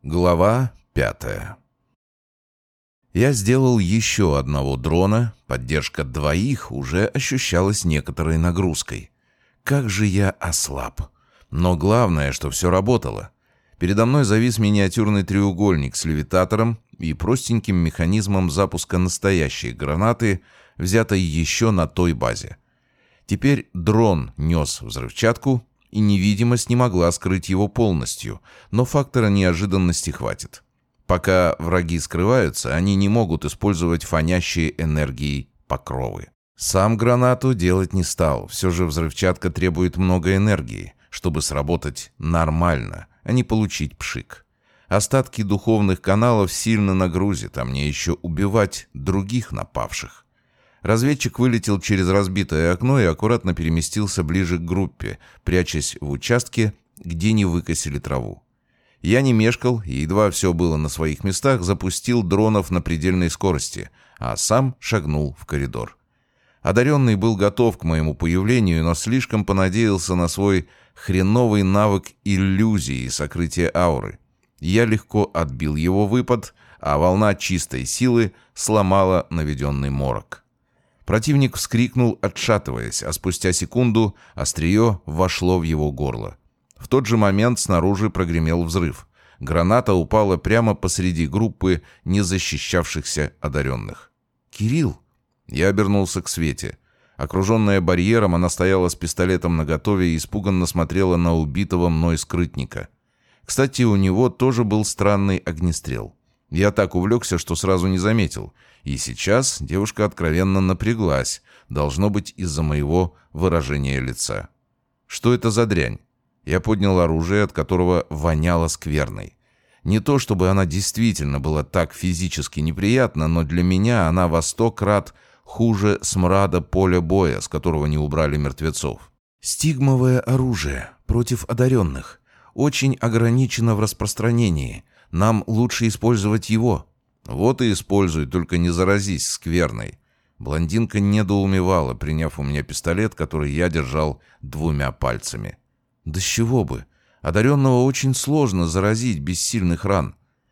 Глава 5. Я сделал еще одного дрона, поддержка двоих уже ощущалась некоторой нагрузкой. Как же я ослаб. Но главное, что все работало. Передо мной завис миниатюрный треугольник с левитатором и простеньким механизмом запуска настоящей гранаты, взятой еще на той базе. Теперь дрон нес взрывчатку, и невидимость не могла скрыть его полностью, но фактора неожиданности хватит. Пока враги скрываются, они не могут использовать фонящие энергией покровы. Сам гранату делать не стал, все же взрывчатка требует много энергии, чтобы сработать нормально, а не получить пшик. Остатки духовных каналов сильно нагрузит, а мне еще убивать других напавших. Разведчик вылетел через разбитое окно и аккуратно переместился ближе к группе, прячась в участке, где не выкосили траву. Я не мешкал, и едва все было на своих местах, запустил дронов на предельной скорости, а сам шагнул в коридор. Одаренный был готов к моему появлению, но слишком понадеялся на свой хреновый навык иллюзии и сокрытия ауры. Я легко отбил его выпад, а волна чистой силы сломала наведенный морок. Противник вскрикнул, отшатываясь, а спустя секунду острие вошло в его горло. В тот же момент снаружи прогремел взрыв. Граната упала прямо посреди группы незащищавшихся одаренных. «Кирилл!» Я обернулся к Свете. Окруженная барьером, она стояла с пистолетом наготове и испуганно смотрела на убитого мной скрытника. Кстати, у него тоже был странный огнестрел. Я так увлекся, что сразу не заметил. И сейчас девушка откровенно напряглась, должно быть из-за моего выражения лица. Что это за дрянь? Я поднял оружие, от которого воняло скверной. Не то чтобы она действительно была так физически неприятна, но для меня она во 100 крат хуже смрада поля боя, с которого не убрали мертвецов. Стигмовое оружие против одаренных. Очень ограничено в распространении. Нам лучше использовать его. Вот и используй, только не заразись скверной. Блондинка недоумевала, приняв у меня пистолет, который я держал 2 пальцами. Да с чего бы? Одаренного очень сложно заразить без сильных ран.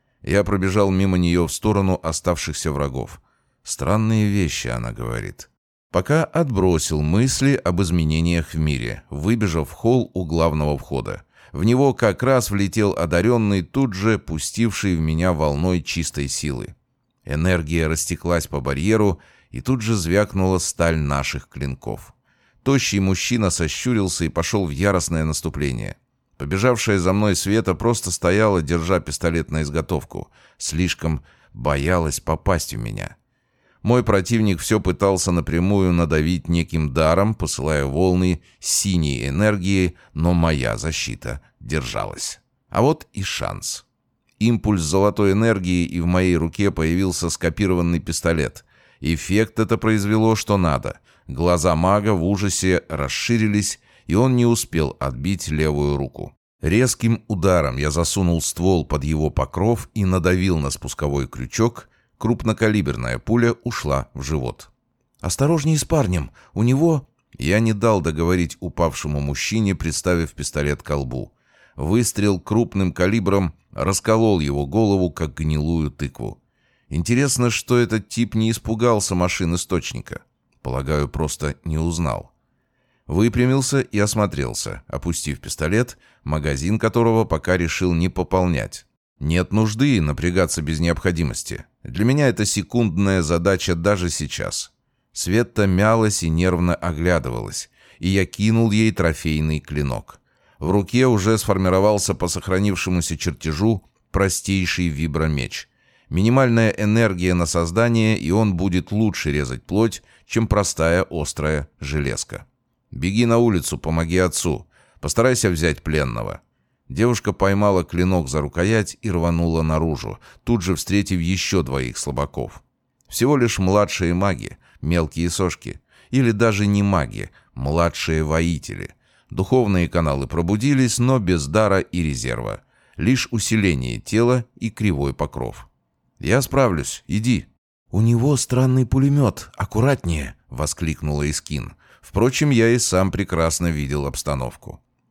Я пробежал мимо нее в сторону оставшихся врагов. Странные вещи, она говорит. Пока отбросил мысли об изменениях в мире, выбежав в холл у главного входа. В него как раз влетел одаренный, тут же пустивший в меня волной чистой силы. Энергия растеклась по барьеру, и тут же звякнула сталь наших клинков. Тощий мужчина сощурился и пошел в яростное наступление. Побежавшая за мной Света просто стояла, держа пистолет на изготовку. Слишком боялась попасть в меня. Мой противник все пытался напрямую надавить неким даром, посылая волны синей энергии, но моя защита держалась. А вот и шанс. Импульс золотой энергии, и в моей руке появился скопированный пистолет. Эффект это произвело что надо. Глаза мага в ужасе расширились, и он не успел отбить левую руку. Резким ударом я засунул ствол под его покров и надавил на спусковой крючок. Крупнокалиберная пуля ушла в живот. «Осторожней с парнем! У него...» Я не дал договорить упавшему мужчине, приставив пистолет к лбу. Выстрел крупным калибром расколол его голову, как гнилую тыкву. Интересно, что этот тип не испугался машин источника. Полагаю, просто не узнал. Выпрямился и осмотрелся, опустив пистолет, магазин которого пока решил не пополнять. Нет нужды напрягаться без необходимости. Для меня это секундная задача даже сейчас. Света мялась и нервно оглядывалась, и я кинул ей трофейный клинок. В руке уже сформировался по сохранившемуся чертежу простейший вибромеч. Минимальная энергия на создание, и он будет лучше резать плоть, чем простая острая железка. «Беги на улицу, помоги отцу. Постарайся взять пленного». Девушка поймала клинок за рукоять и рванула наружу, тут же встретив еще 2 слабаков. Всего лишь младшие маги, мелкие сошки. Или даже не маги, младшие воители. Духовные каналы пробудились, но без дара и резерва. Лишь усиление тела и кривой покров. «Я справлюсь, иди». «У него странный пулемет, аккуратнее», — воскликнула Искин. Впрочем, я и сам прекрасно видел обстановку.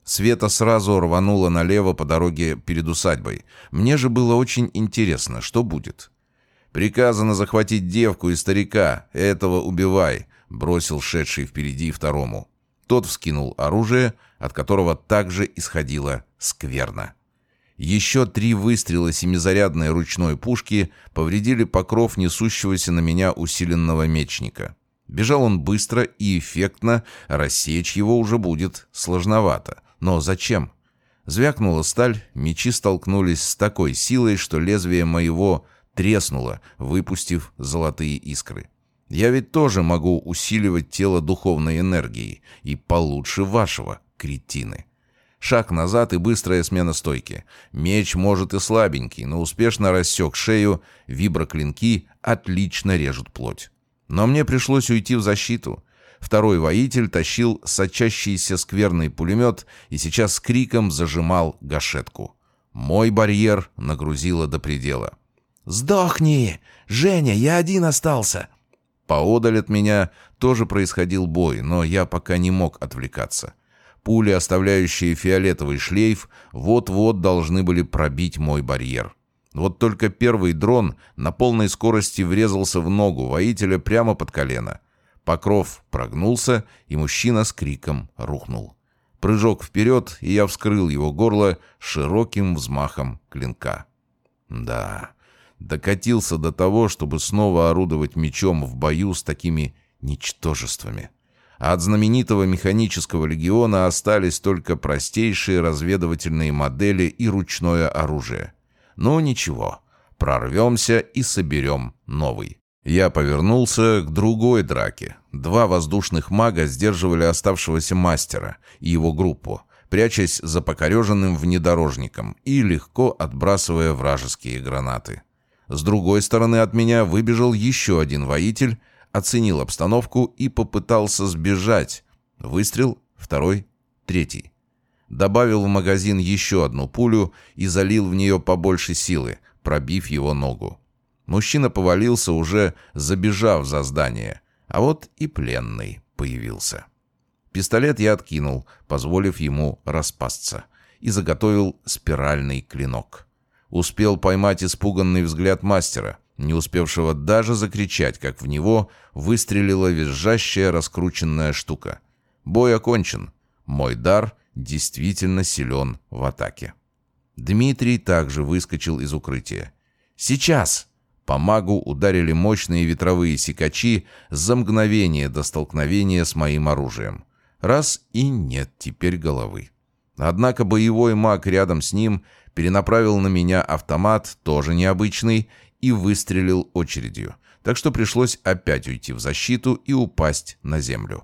Света сразу рванула налево по дороге перед усадьбой. Мне же было очень интересно, что будет. «Приказано захватить девку и старика. Этого убивай», — бросил шедший впереди второму. Тот вскинул оружие, от которого также исходило скверно. Еще 3 выстрела семизарядной ручной пушки повредили покров несущегося на меня усиленного мечника. Бежал он быстро и эффектно, рассечь его уже будет сложновато. Но зачем? Звякнула сталь, мечи столкнулись с такой силой, что лезвие моего треснуло, выпустив золотые искры. Я ведь тоже могу усиливать тело духовной энергией, и получше вашего, кретины. Шаг назад и быстрая смена стойки. Меч, может, и слабенький, но успешно рассек шею, виброклинки отлично режут плоть. Но мне пришлось уйти в защиту. Второй воитель тащил сочащийся скверный пулемет и сейчас с криком зажимал гашетку. Мой барьер нагрузило до предела. «Сдохни! Женя, я один остался!» Поодаль от меня тоже происходил бой, но я пока не мог отвлекаться. Пули, оставляющие фиолетовый шлейф, вот-вот должны были пробить мой барьер. Вот только первый дрон на полной скорости врезался в ногу воителя прямо под колено. Покров прогнулся, и мужчина с криком рухнул. Прыжок вперед, и я вскрыл его горло широким взмахом клинка. Да, докатился до того, чтобы снова орудовать мечом в бою с такими ничтожествами. А от знаменитого механического легиона остались только простейшие разведывательные модели и ручное оружие. Но ничего, прорвемся и соберем новый. Я повернулся к другой драке. 2 воздушных мага сдерживали оставшегося мастера и его группу, прячась за покореженным внедорожником и легко отбрасывая вражеские гранаты. С другой стороны от меня выбежал еще один воитель, оценил обстановку и попытался сбежать. Выстрел, второй, третий. Добавил в магазин еще одну пулю и залил в нее побольше силы, пробив его ногу. Мужчина повалился, уже забежав за здание, а вот и пленный появился. Пистолет я откинул, позволив ему распасться, и заготовил спиральный клинок. Успел поймать испуганный взгляд мастера, не успевшего даже закричать, как в него выстрелила визжащая раскрученная штука. Бой окончен. Мой дар действительно силен в атаке. Дмитрий также выскочил из укрытия. «Сейчас!» По магу ударили мощные ветровые секачи за мгновение до столкновения с моим оружием. Раз и нет теперь головы. Однако боевой маг рядом с ним перенаправил на меня автомат, тоже необычный, и выстрелил очередью. Так что пришлось опять уйти в защиту и упасть на землю.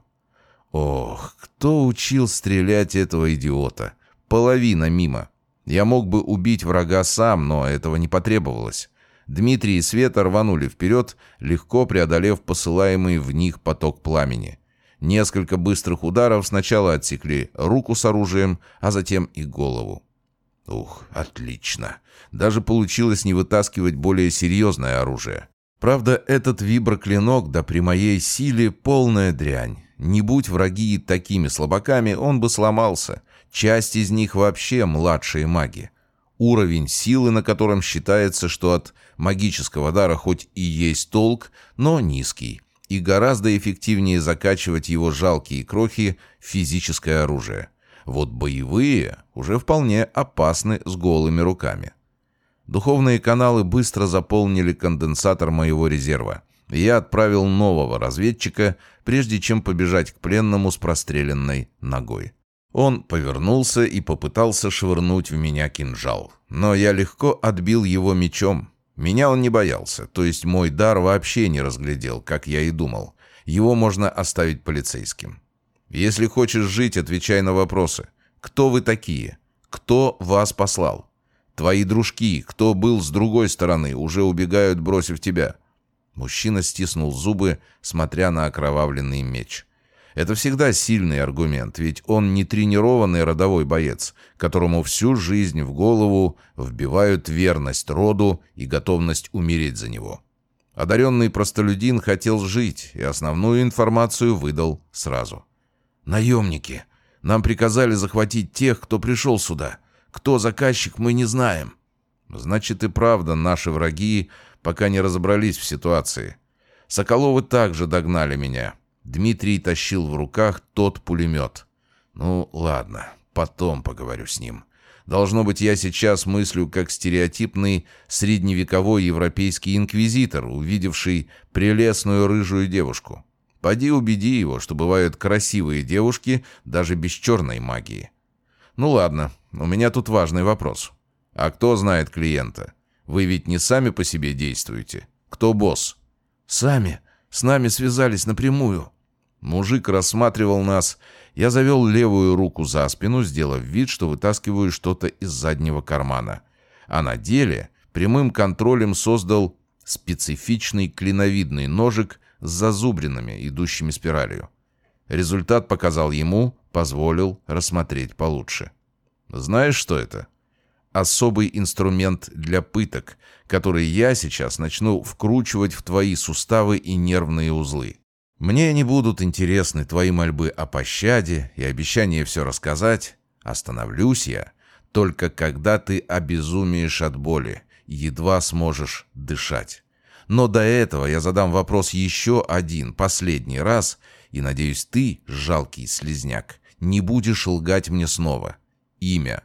Ох, кто учил стрелять этого идиота? Половина мимо. Я мог бы убить врага сам, но этого не потребовалось. Дмитрий и Света рванули вперед, легко преодолев посылаемый в них поток пламени. Несколько быстрых ударов сначала отсекли руку с оружием, а затем и голову. Ух, отлично. Даже получилось не вытаскивать более серьезное оружие. Правда, этот виброклинок, да при моей силе, полная дрянь. Не будь враги такими слабаками, он бы сломался. Часть из них вообще младшие маги. Уровень силы, на котором считается, что от магического дара хоть и есть толк, но низкий. И гораздо эффективнее закачивать его жалкие крохи в физическое оружие. Вот боевые уже вполне опасны с голыми руками. Духовные каналы быстро заполнили конденсатор моего резерва. Я отправил нового разведчика, прежде чем побежать к пленному с простреленной ногой. Он повернулся и попытался швырнуть в меня кинжал. Но я легко отбил его мечом. Меня он не боялся, то есть мой дар вообще не разглядел, как я и думал. Его можно оставить полицейским. Если хочешь жить, отвечай на вопросы. Кто вы такие? Кто вас послал? Твои дружки, кто был с другой стороны, уже убегают, бросив тебя. Мужчина стиснул зубы, смотря на окровавленный меч. Это всегда сильный аргумент, ведь он не тренированный родовой боец, которому всю жизнь в голову вбивают верность роду и готовность умереть за него. Одаренный простолюдин хотел жить, и основную информацию выдал сразу. «Наемники! Нам приказали захватить тех, кто пришел сюда. Кто заказчик, мы не знаем». «Значит, и правда наши враги пока не разобрались в ситуации. Соколовы также догнали меня. Дмитрий тащил в руках тот пулемет. Ну, ладно, потом поговорю с ним. Должно быть, я сейчас мыслю как стереотипный средневековой европейский инквизитор, увидевший прелестную рыжую девушку. Поди убеди его, что бывают красивые девушки даже без черной магии. Ну ладно, у меня тут важный вопрос. А кто знает клиента? Вы ведь не сами по себе действуете. Кто босс?» «Сами. С нами связались напрямую». Мужик рассматривал нас. Я завел левую руку за спину, сделав вид, что вытаскиваю что-то из заднего кармана. А на деле прямым контролем создал специфичный клиновидный ножик с зазубринами, идущими спиралью. Результат показал ему, позволил рассмотреть получше. «Знаешь, что это?» «Особый инструмент для пыток, который я сейчас начну вкручивать в твои суставы и нервные узлы. Мне не будут интересны твои мольбы о пощаде и обещание все рассказать. Остановлюсь я только когда ты обезумеешь от боли и едва сможешь дышать. Но до этого я задам вопрос еще один, последний раз, и, надеюсь, ты, жалкий слизняк, не будешь лгать мне снова. Имя».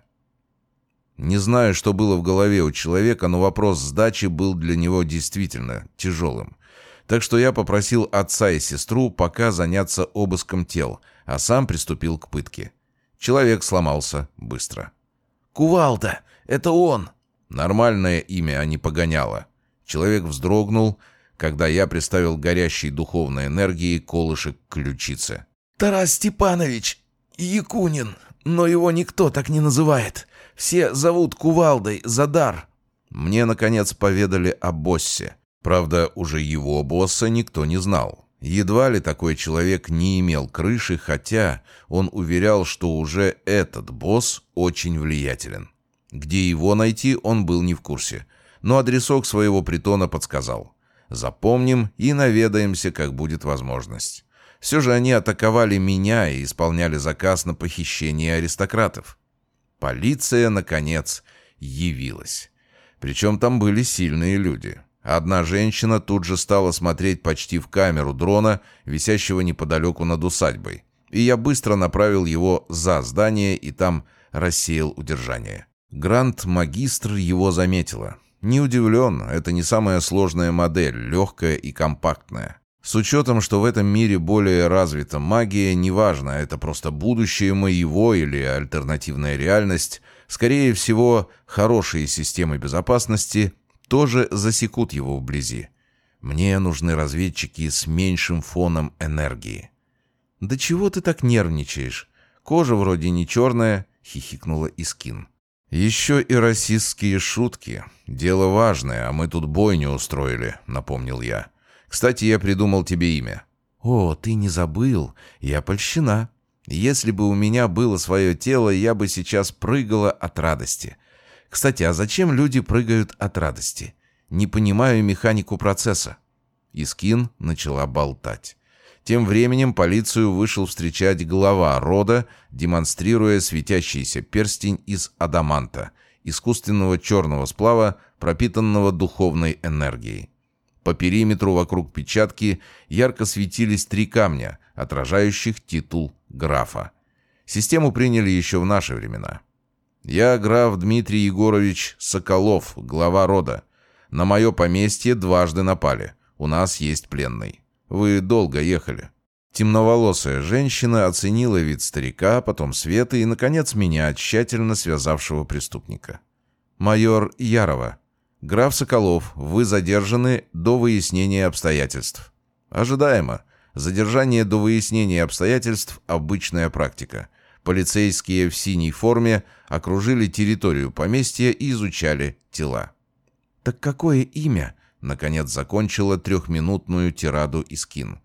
Не знаю, что было в голове у человека, но вопрос сдачи был для него действительно тяжелым. Так что я попросил отца и сестру пока заняться обыском тел, а сам приступил к пытке. Человек сломался быстро. «Кувалда! Это он!» Нормальное имя, а не погоняло. Человек вздрогнул, когда я приставил горящей духовной энергией колышек к ключице. «Тарас Степанович Якунин, но его никто так не называет. Все зовут Кувалдой за дар». Мне, наконец, поведали о боссе. Правда, уже его босса никто не знал. Едва ли такой человек не имел крыши, хотя он уверял, что уже этот босс очень влиятелен. Где его найти, он был не в курсе. Но адресок своего притона подсказал. Запомним и наведаемся, как будет возможность. Все же они атаковали меня и исполняли заказ на похищение аристократов. Полиция, наконец, явилась. Причем там были сильные люди. Одна женщина тут же стала смотреть почти в камеру дрона, висящего неподалеку над усадьбой. И я быстро направил его за здание и там рассеял удержание. Гранд-магистр его заметила. Не удивлен, это не самая сложная модель, легкая и компактная. С учетом, что в этом мире более развита магия, неважно, это просто будущее моего или альтернативная реальность, скорее всего, хорошие системы безопасности тоже засекут его вблизи. Мне нужны разведчики с меньшим фоном энергии. «Да чего ты так нервничаешь? Кожа вроде не черная», — хихикнула Искин. «Еще и расистские шутки. Дело важное, а мы тут бойню устроили», — напомнил я. «Кстати, я придумал тебе имя». «О, ты не забыл? Я польщена. Если бы у меня было свое тело, я бы сейчас прыгала от радости. Кстати, а зачем люди прыгают от радости? Не понимаю механику процесса». Искин начала болтать. Тем временем полицию вышел встречать глава рода, демонстрируя светящийся перстень из адаманта, искусственного черного сплава, пропитанного духовной энергией. По периметру вокруг печатки ярко светились 3 камня, отражающих титул графа. Систему приняли еще в наши времена. «Я граф Дмитрий Егорович Соколов, глава рода. На мое поместье дважды напали. У нас есть пленный. Вы долго ехали». Темноволосая женщина оценила вид старика, потом Света и, наконец, меня, тщательно связавшего преступника. «Майор Ярова. Граф Соколов, вы задержаны до выяснения обстоятельств». «Ожидаемо. Задержание до выяснения обстоятельств – обычная практика. Полицейские в синей форме окружили территорию поместья и изучали тела». «Так какое имя?» — наконец закончила 3-минутную тираду Искин.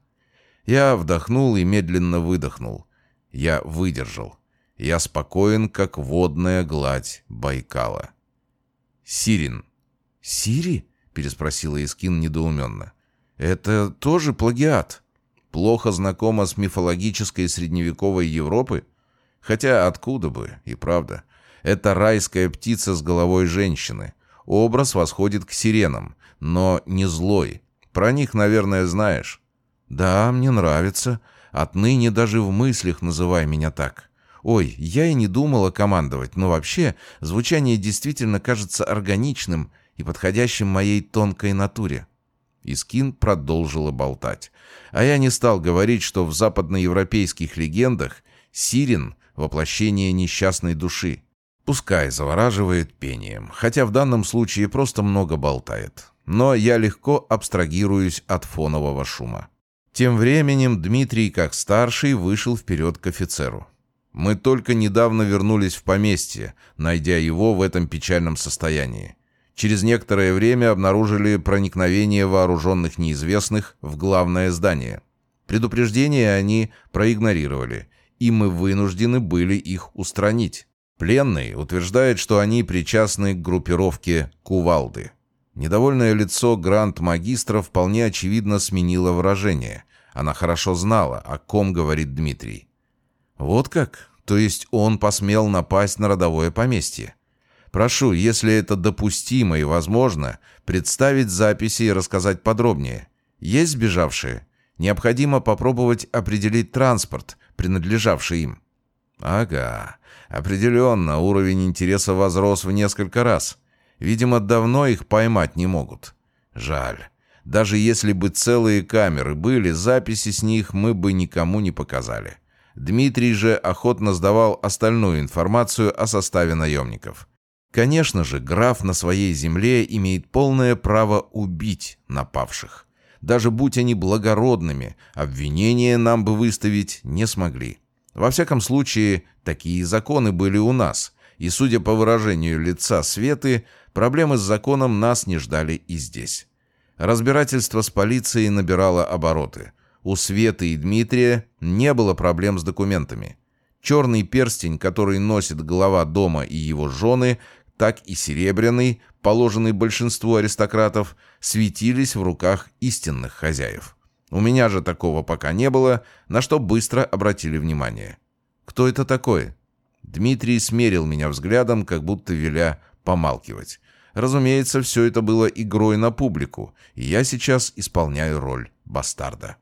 Я вдохнул и медленно выдохнул. Я выдержал. Я спокоен, как водная гладь Байкала. «Сирин». «Сири?» — переспросила Искин недоуменно. «Это тоже плагиат. Плохо знакома с мифологической средневековой Европы? Хотя откуда бы, и правда. Это райская птица с головой женщины. Образ восходит к сиренам, но не злой. Про них, наверное, знаешь. Да, мне нравится. Отныне даже в мыслях называй меня так. Ой, я и не думала командовать, но вообще звучание действительно кажется органичным и подходящим моей тонкой натуре. Искин продолжила болтать. А я не стал говорить, что в западноевропейских легендах сирен — воплощение несчастной души. Пускай завораживает пением, хотя в данном случае просто много болтает. Но я легко абстрагируюсь от фонового шума. Тем временем Дмитрий, как старший, вышел вперед к офицеру. Мы только недавно вернулись в поместье, найдя его в этом печальном состоянии. Через некоторое время обнаружили проникновение вооруженных неизвестных в главное здание. Предупреждения они проигнорировали, и мы вынуждены были их устранить. Пленный утверждает, что они причастны к группировке «Кувалды». Недовольное лицо гранд-магистра вполне очевидно сменило выражение. Она хорошо знала, о ком говорит Дмитрий. Вот как? То есть он посмел напасть на родовое поместье? Прошу, если это допустимо и возможно, представить записи и рассказать подробнее. Есть сбежавшие? Необходимо попробовать определить транспорт, принадлежавший им. Ага, определенно, уровень интереса возрос в несколько раз. Видимо, давно их поймать не могут. Жаль. Даже если бы целые камеры были, записи с них мы бы никому не показали. Дмитрий же охотно сдавал остальную информацию о составе наемников. Конечно же, граф на своей земле имеет полное право убить напавших. Даже будь они благородными, обвинения нам бы выставить не смогли. Во всяком случае, такие законы были у нас, и, судя по выражению лица Светы, проблемы с законом нас не ждали и здесь. Разбирательство с полицией набирало обороты. У Светы и Дмитрия не было проблем с документами. Черный перстень, который носит глава дома и его жены, так и серебряный, положенный большинству аристократов, светились в руках истинных хозяев. У меня же такого пока не было, на что быстро обратили внимание. «Кто это такой?» Дмитрий смерил меня взглядом, как будто веля помалкивать. Разумеется, все это было игрой на публику, и я сейчас исполняю роль бастарда.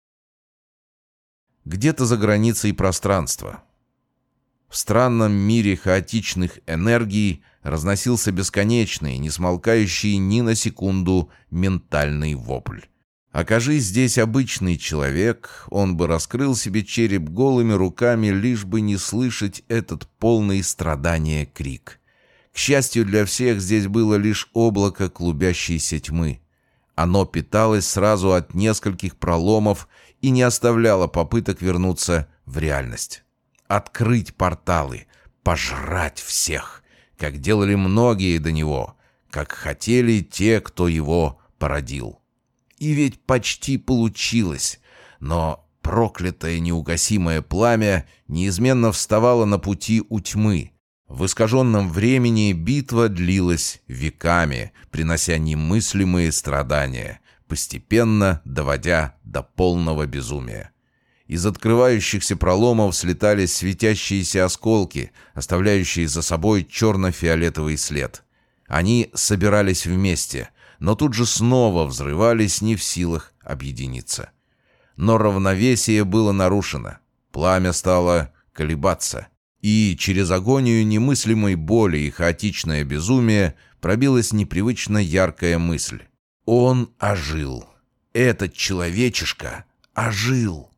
Где-то за границей пространства. В странном мире хаотичных энергий разносился бесконечный, не смолкающий ни на секунду ментальный вопль. Окажись здесь обычный человек, он бы раскрыл себе череп голыми руками, лишь бы не слышать этот полный страдания крик. К счастью для всех, здесь было лишь облако клубящейся тьмы. Оно питалось сразу от нескольких проломов и не оставляло попыток вернуться в реальность. Открыть порталы, пожрать всех, как делали многие до него, как хотели те, кто его породил. И ведь почти получилось, но проклятое неугасимое пламя неизменно вставало на пути у тьмы. В искаженном времени битва длилась веками, принося немыслимые страдания, постепенно доводя до полного безумия. Из открывающихся проломов слетались светящиеся осколки, оставляющие за собой черно-фиолетовый след. Они собирались вместе, но тут же снова взрывались, не в силах объединиться. Но равновесие было нарушено. Пламя стало колебаться. И через агонию немыслимой боли и хаотичное безумие пробилась непривычно яркая мысль. Он ожил. Этот человечишка ожил.